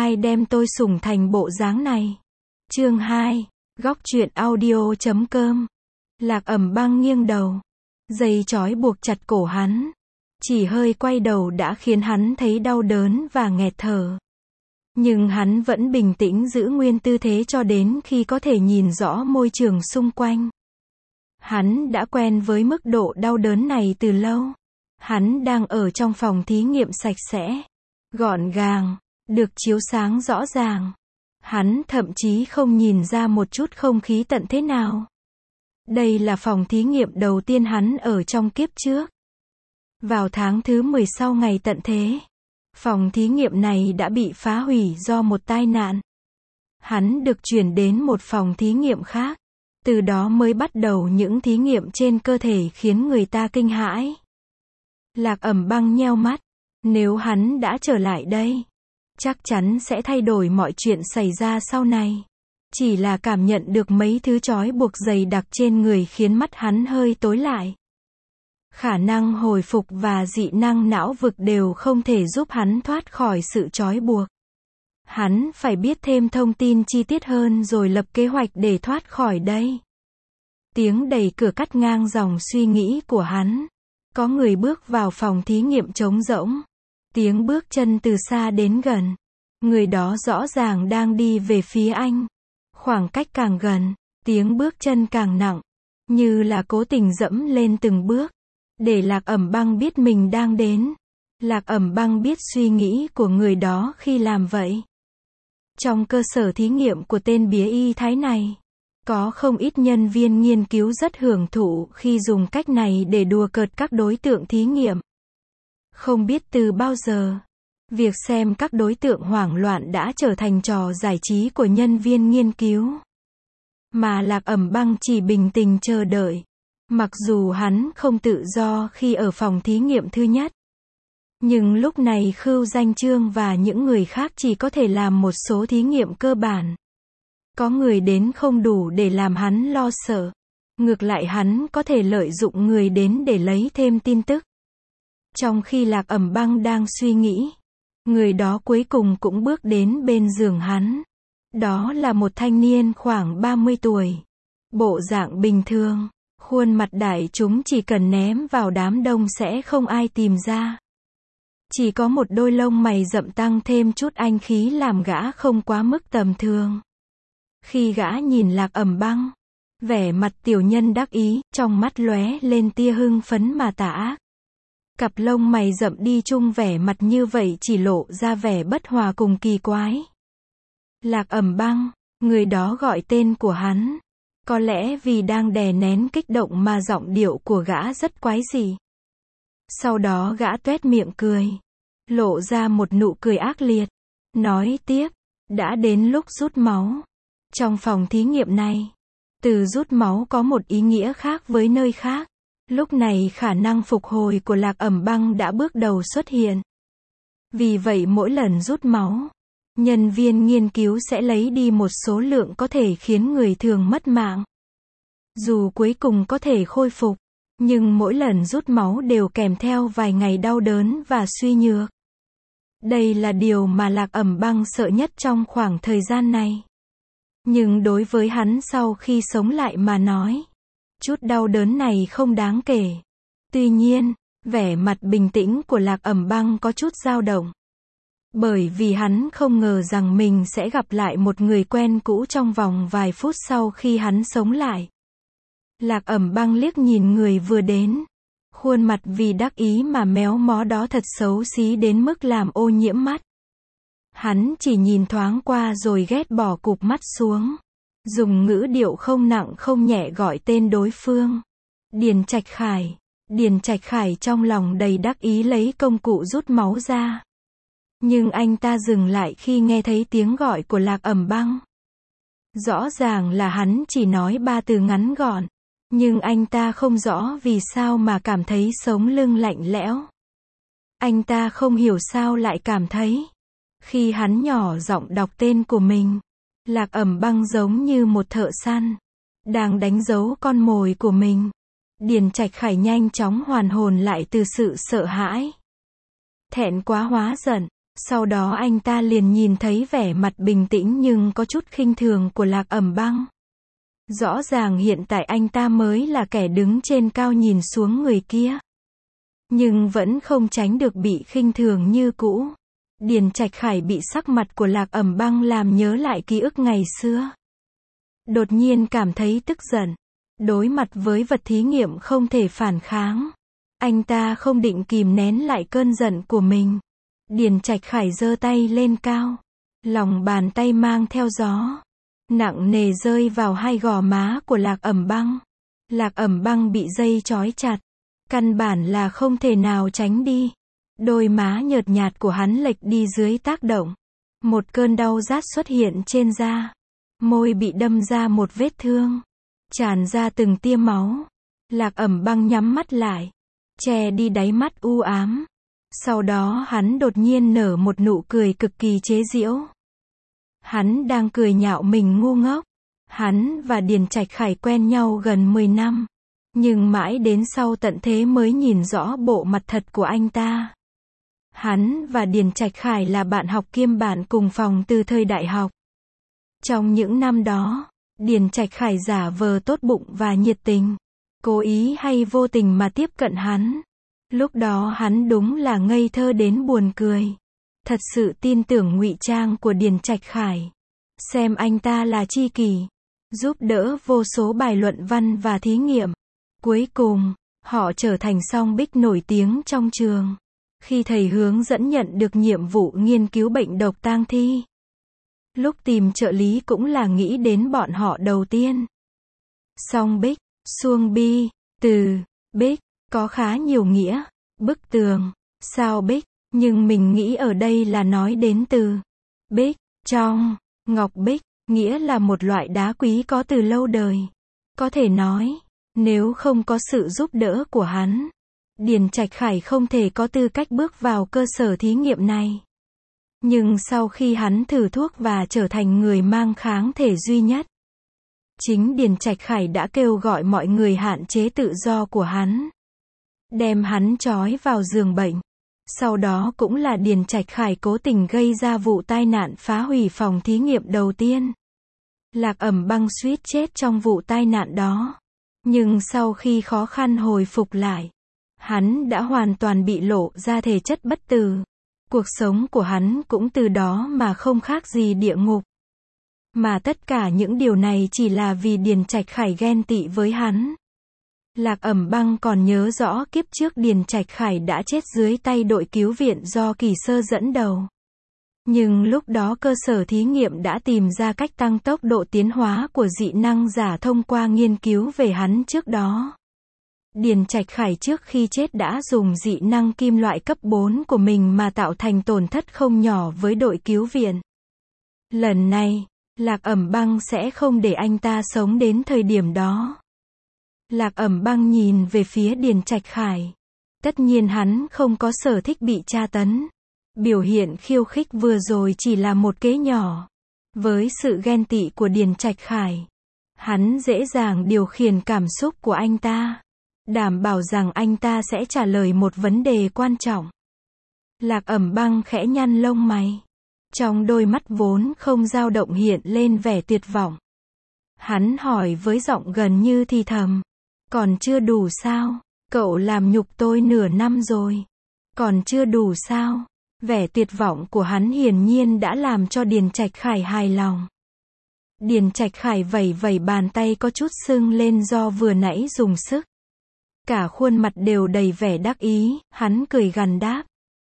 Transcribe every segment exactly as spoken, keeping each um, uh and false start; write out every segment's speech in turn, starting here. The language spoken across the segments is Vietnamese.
ai đem tôi sủng thành bộ dáng này? Chương hai, góc truyện audio chấm com. Lạc Ẩm Băng nghiêng đầu. Dây trói buộc chặt cổ hắn. Chỉ hơi quay đầu đã khiến hắn thấy đau đớn và nghẹt thở. Nhưng hắn vẫn bình tĩnh giữ nguyên tư thế cho đến khi có thể nhìn rõ môi trường xung quanh. Hắn đã quen với mức độ đau đớn này từ lâu. Hắn đang ở trong phòng thí nghiệm sạch sẽ, gọn gàng, được chiếu sáng rõ ràng. Hắn thậm chí không nhìn ra một chút không khí tận thế nào. Đây là phòng thí nghiệm đầu tiên hắn ở trong kiếp trước. Vào tháng thứ mười sau ngày tận thế, phòng thí nghiệm này đã bị phá hủy do một tai nạn. Hắn được chuyển đến một phòng thí nghiệm khác. Từ đó mới bắt đầu những thí nghiệm trên cơ thể khiến người ta kinh hãi. Lạc Ẩm Băng nheo mắt. Nếu hắn đã trở lại đây, chắc chắn sẽ thay đổi mọi chuyện xảy ra sau này. Chỉ là cảm nhận được mấy thứ trói buộc dày đặc trên người khiến mắt hắn hơi tối lại. Khả năng hồi phục và dị năng não vực đều không thể giúp hắn thoát khỏi sự trói buộc. Hắn phải biết thêm thông tin chi tiết hơn rồi lập kế hoạch để thoát khỏi đây. Tiếng đẩy cửa cắt ngang dòng suy nghĩ của hắn. Có người bước vào phòng thí nghiệm trống rỗng. Tiếng bước chân từ xa đến gần. Người đó rõ ràng đang đi về phía anh. Khoảng cách càng gần, tiếng bước chân càng nặng. Như là cố tình dẫm lên từng bước. Để Lạc Ẩm Băng biết mình đang đến. Lạc Ẩm Băng biết suy nghĩ của người đó khi làm vậy. Trong cơ sở thí nghiệm của tên bía y thái này, có không ít nhân viên nghiên cứu rất hưởng thụ khi dùng cách này để đùa cợt các đối tượng thí nghiệm. Không biết từ bao giờ, việc xem các đối tượng hoảng loạn đã trở thành trò giải trí của nhân viên nghiên cứu. Mà Lạc Ẩm Băng chỉ bình tĩnh chờ đợi. Mặc dù hắn không tự do khi ở phòng thí nghiệm thứ nhất. Nhưng lúc này Khưu Danh Trương và những người khác chỉ có thể làm một số thí nghiệm cơ bản. Có người đến không đủ để làm hắn lo sợ. Ngược lại hắn có thể lợi dụng người đến để lấy thêm tin tức. Trong khi Lạc Ẩm Băng đang suy nghĩ, người đó cuối cùng cũng bước đến bên giường hắn. Đó là một thanh niên khoảng ba mươi tuổi. Bộ dạng bình thường, khuôn mặt đại chúng chỉ cần ném vào đám đông sẽ không ai tìm ra. Chỉ có một đôi lông mày rậm tăng thêm chút anh khí làm gã không quá mức tầm thường. Khi gã nhìn Lạc Ẩm Băng, vẻ mặt tiểu nhân đắc ý, trong mắt lóe lên tia hưng phấn mà tà ác. Cặp lông mày rậm đi chung vẻ mặt như vậy chỉ lộ ra vẻ bất hòa cùng kỳ quái. Lạc Ẩm Băng, người đó gọi tên của hắn. Có lẽ vì đang đè nén kích động mà giọng điệu của gã rất quái dị. Sau đó gã tuét miệng cười, lộ ra một nụ cười ác liệt, nói tiếp, đã đến lúc rút máu. Trong phòng thí nghiệm này, từ rút máu có một ý nghĩa khác với nơi khác. Lúc này khả năng phục hồi của Lạc Ẩm Băng đã bước đầu xuất hiện. Vì vậy mỗi lần rút máu, nhân viên nghiên cứu sẽ lấy đi một số lượng có thể khiến người thường mất mạng. Dù cuối cùng có thể khôi phục, nhưng mỗi lần rút máu đều kèm theo vài ngày đau đớn và suy nhược. Đây là điều mà Lạc Ẩm Băng sợ nhất trong khoảng thời gian này. Nhưng đối với hắn sau khi sống lại mà nói, chút đau đớn này không đáng kể. Tuy nhiên, vẻ mặt bình tĩnh của Lạc Ẩm Băng có chút dao động. Bởi vì hắn không ngờ rằng mình sẽ gặp lại một người quen cũ trong vòng vài phút sau khi hắn sống lại. Lạc Ẩm Băng liếc nhìn người vừa đến. Khuôn mặt vì đắc ý mà méo mó đó thật xấu xí đến mức làm ô nhiễm mắt. Hắn chỉ nhìn thoáng qua rồi ghét bỏ cụp mắt xuống. Dùng ngữ điệu không nặng không nhẹ gọi tên đối phương. Điền Trạch Khải. Điền Trạch Khải trong lòng đầy đắc ý lấy công cụ rút máu ra. Nhưng anh ta dừng lại khi nghe thấy tiếng gọi của Lạc Ẩm Băng. Rõ ràng là hắn chỉ nói ba từ ngắn gọn. Nhưng anh ta không rõ vì sao mà cảm thấy sống lưng lạnh lẽo. Anh ta không hiểu sao lại cảm thấy. Khi hắn nhỏ giọng đọc tên của mình, Lạc Ẩm Băng giống như một thợ săn đang đánh dấu con mồi của mình. Điền Trạch Khải nhanh chóng hoàn hồn lại từ sự sợ hãi. Thẹn quá hóa giận, Sau đó anh ta liền nhìn thấy vẻ mặt bình tĩnh nhưng có chút khinh thường của Lạc Ẩm Băng. Rõ ràng hiện tại anh ta mới là kẻ đứng trên cao nhìn xuống người kia. Nhưng vẫn không tránh được bị khinh thường như cũ. Điền Trạch Khải bị sắc mặt của Lạc Ẩm Băng làm nhớ lại ký ức ngày xưa. Đột nhiên cảm thấy tức giận. Đối mặt với vật thí nghiệm không thể phản kháng. Anh ta không định kìm nén lại cơn giận của mình. Điền Trạch Khải giơ tay lên cao. Lòng bàn tay mang theo gió. Nặng nề rơi vào hai gò má của Lạc Ẩm Băng. Lạc Ẩm Băng bị dây trói chặt. Căn bản là không thể nào tránh đi. Đôi má nhợt nhạt của hắn lệch đi dưới tác động. Một cơn đau rát xuất hiện trên da. Môi bị đâm ra một vết thương. Tràn ra từng tia máu. Lạc Ẩm Băng nhắm mắt lại. Che đi đáy mắt u ám. Sau đó hắn đột nhiên nở một nụ cười cực kỳ chế giễu. Hắn đang cười nhạo mình ngu ngốc. Hắn và Điền Trạch Khải quen nhau gần mười năm. Nhưng mãi đến sau tận thế mới nhìn rõ bộ mặt thật của anh ta. Hắn và Điền Trạch Khải là bạn học kiêm bạn cùng phòng từ thời đại học. Trong những năm đó, Điền Trạch Khải giả vờ tốt bụng và nhiệt tình. Cố ý hay vô tình mà tiếp cận hắn. Lúc đó hắn đúng là ngây thơ đến buồn cười. Thật sự tin tưởng ngụy trang của Điền Trạch Khải. Xem anh ta là tri kỷ. Giúp đỡ vô số bài luận văn và thí nghiệm. Cuối cùng, họ trở thành song bích nổi tiếng trong trường. Khi thầy hướng dẫn nhận được nhiệm vụ nghiên cứu bệnh độc tang thi. Lúc tìm trợ lý cũng là nghĩ đến bọn họ đầu tiên. Song bích, xuông bi, từ, bích, có khá nhiều nghĩa. Bức tường, sao bích, nhưng mình nghĩ ở đây là nói đến từ bích, trong, ngọc bích, nghĩa là một loại đá quý có từ lâu đời. Có thể nói, nếu không có sự giúp đỡ của hắn, Điền Trạch Khải không thể có tư cách bước vào cơ sở thí nghiệm này. Nhưng sau khi hắn thử thuốc và trở thành người mang kháng thể duy nhất, chính Điền Trạch Khải đã kêu gọi mọi người hạn chế tự do của hắn. Đem hắn trói vào giường bệnh. Sau đó cũng là Điền Trạch Khải cố tình gây ra vụ tai nạn phá hủy phòng thí nghiệm đầu tiên. Lạc Ẩm Băng suýt chết trong vụ tai nạn đó. Nhưng sau khi khó khăn hồi phục lại, hắn đã hoàn toàn bị lộ ra thể chất bất tử. Cuộc sống của hắn cũng từ đó mà không khác gì địa ngục. Mà tất cả những điều này chỉ là vì Điền Trạch Khải ghen tị với hắn. Lạc Ẩm Băng còn nhớ rõ kiếp trước Điền Trạch Khải đã chết dưới tay đội cứu viện do Kỳ Sơ dẫn đầu. Nhưng lúc đó cơ sở thí nghiệm đã tìm ra cách tăng tốc độ tiến hóa của dị năng giả thông qua nghiên cứu về hắn trước đó. Điền Trạch Khải trước khi chết đã dùng dị năng kim loại cấp bốn của mình mà tạo thành tổn thất không nhỏ với đội cứu viện. Lần này, Lạc Ẩm Băng sẽ không để anh ta sống đến thời điểm đó. Lạc Ẩm Băng nhìn về phía Điền Trạch Khải. Tất nhiên hắn không có sở thích bị tra tấn. Biểu hiện khiêu khích vừa rồi chỉ là một kế nhỏ. Với sự ghen tị của Điền Trạch Khải, hắn dễ dàng điều khiển cảm xúc của anh ta. Đảm bảo rằng anh ta sẽ trả lời một vấn đề quan trọng. Lạc Ẩm Băng khẽ nhăn lông mày. Trong đôi mắt vốn không dao động hiện lên vẻ tuyệt vọng. Hắn hỏi với giọng gần như thì thầm. Còn chưa đủ sao? Cậu làm nhục tôi nửa năm rồi. Còn chưa đủ sao? Vẻ tuyệt vọng của hắn hiển nhiên đã làm cho Điền Trạch Khải hài lòng. Điền Trạch Khải vẩy vẩy bàn tay có chút sưng lên do vừa nãy dùng sức. Cả khuôn mặt đều đầy vẻ đắc ý, hắn cười gằn đáp.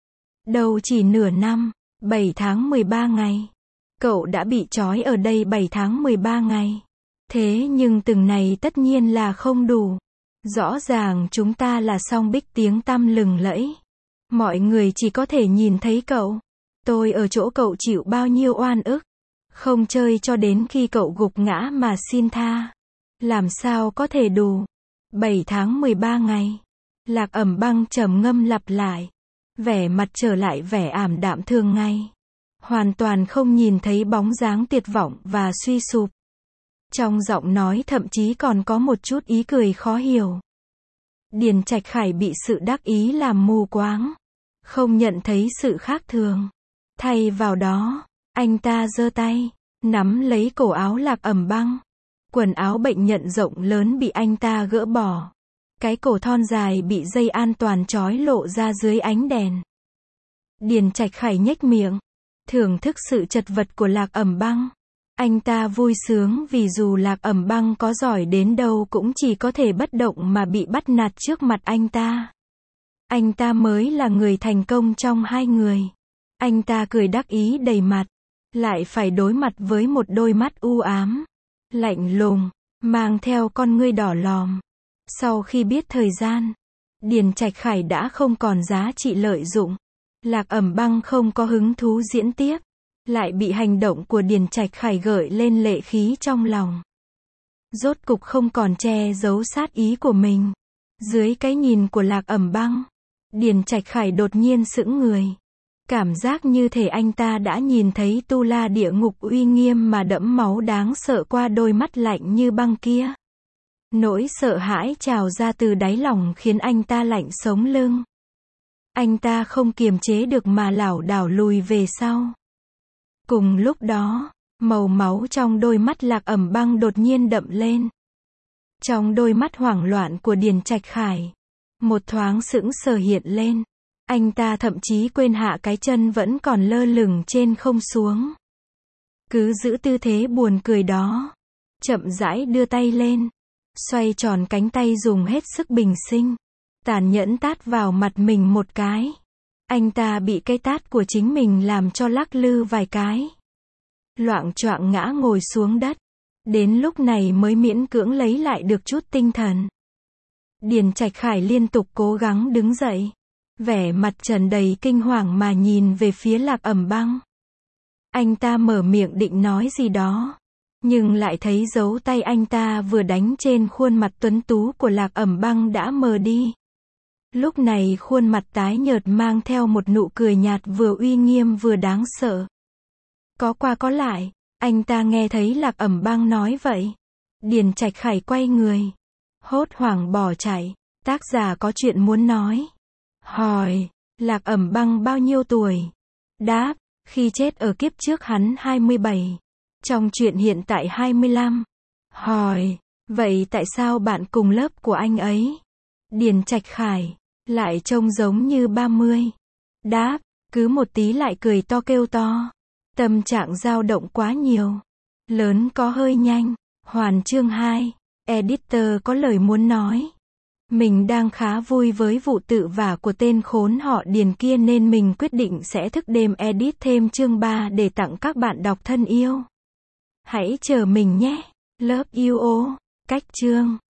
Đâu chỉ nửa năm, bảy tháng mười ba ngày. Cậu đã bị trói ở đây bảy tháng mười ba ngày. Thế nhưng từng này tất nhiên là không đủ. Rõ ràng chúng ta là song bích tiếng tăm lừng lẫy. Mọi người chỉ có thể nhìn thấy cậu. Tôi ở chỗ cậu chịu bao nhiêu oan ức. Không chơi cho đến khi cậu gục ngã mà xin tha. Làm sao có thể đủ. bảy tháng mười ba ngày. Lạc Ẩm Băng trầm ngâm lặp lại. Vẻ mặt trở lại vẻ ảm đạm thường ngày. Hoàn toàn không nhìn thấy bóng dáng tuyệt vọng và suy sụp. Trong giọng nói thậm chí còn có một chút ý cười khó hiểu. Điền Trạch Khải bị sự đắc ý làm mù quáng. Không nhận thấy sự khác thường. Thay vào đó, anh ta giơ tay, nắm lấy cổ áo Lạc Ẩm Băng. Quần áo bệnh nhận rộng lớn bị anh ta gỡ bỏ. Cái cổ thon dài bị dây an toàn trói lộ ra dưới ánh đèn. Điền Trạch Khải nhếch miệng, thưởng thức sự chật vật của Lạc Ẩm Băng. Anh ta vui sướng vì dù Lạc Ẩm Băng có giỏi đến đâu cũng chỉ có thể bất động mà bị bắt nạt trước mặt anh ta. Anh ta mới là người thành công trong hai người. Anh ta cười đắc ý đầy mặt, lại phải đối mặt với một đôi mắt u ám, lạnh lùng, mang theo con ngươi đỏ lòm. Sau khi biết thời gian, Điền Trạch Khải đã không còn giá trị lợi dụng. Lạc Ẩm Băng không có hứng thú diễn tiếp, lại bị hành động của Điền Trạch Khải gợi lên lệ khí trong lòng. Rốt cục không còn che giấu sát ý của mình. Dưới cái nhìn của Lạc Ẩm Băng, Điền Trạch Khải đột nhiên sững người. Cảm giác như thể anh ta đã nhìn thấy tu la địa ngục uy nghiêm mà đẫm máu đáng sợ qua đôi mắt lạnh như băng kia. Nỗi sợ hãi trào ra từ đáy lòng khiến anh ta lạnh sống lưng. Anh ta không kiềm chế được mà lảo đảo lùi về sau. Cùng lúc đó, màu máu trong đôi mắt Lạc Ẩm Băng đột nhiên đậm lên. Trong đôi mắt hoảng loạn của Điền Trạch Khải, một thoáng sững sờ hiện lên. Anh ta thậm chí quên hạ cái chân vẫn còn lơ lửng trên không xuống. Cứ giữ tư thế buồn cười đó, chậm rãi đưa tay lên, xoay tròn cánh tay dùng hết sức bình sinh, tàn nhẫn tát vào mặt mình một cái. Anh ta bị cái tát của chính mình làm cho lắc lư vài cái, loạng choạng ngã ngồi xuống đất. Đến lúc này mới miễn cưỡng lấy lại được chút tinh thần. Điền Trạch Khải liên tục cố gắng đứng dậy, vẻ mặt tràn đầy kinh hoàng mà nhìn về phía Lạc Ẩm Băng. Anh ta mở miệng định nói gì đó, nhưng lại thấy dấu tay anh ta vừa đánh trên khuôn mặt tuấn tú của Lạc Ẩm Băng đã mờ đi. Lúc này khuôn mặt tái nhợt mang theo một nụ cười nhạt vừa uy nghiêm vừa đáng sợ. Có qua có lại, anh ta nghe thấy Lạc Ẩm Băng nói vậy. Điền Trạch Khải quay người, hốt hoảng bỏ chạy. Tác giả có chuyện muốn nói. Hỏi, Lạc Ẩm Băng bao nhiêu tuổi? Đáp, khi chết ở kiếp trước hắn hai mươi bảy. Trong chuyện hiện tại hai mươi lăm. Hỏi, vậy tại sao bạn cùng lớp của anh ấy, Điền Trạch Khải, lại trông giống như ba mươi? Đáp, cứ một tí lại cười to kêu to. Tâm trạng dao động quá nhiều. Lớn có hơi nhanh. Hoàn chương hai. Editor có lời muốn nói. Mình đang khá vui với vụ tự vả của tên khốn họ Điền kia nên mình quyết định sẽ thức đêm edit thêm chương ba để tặng các bạn đọc thân yêu. Hãy chờ mình nhé. Love you all. Cách chương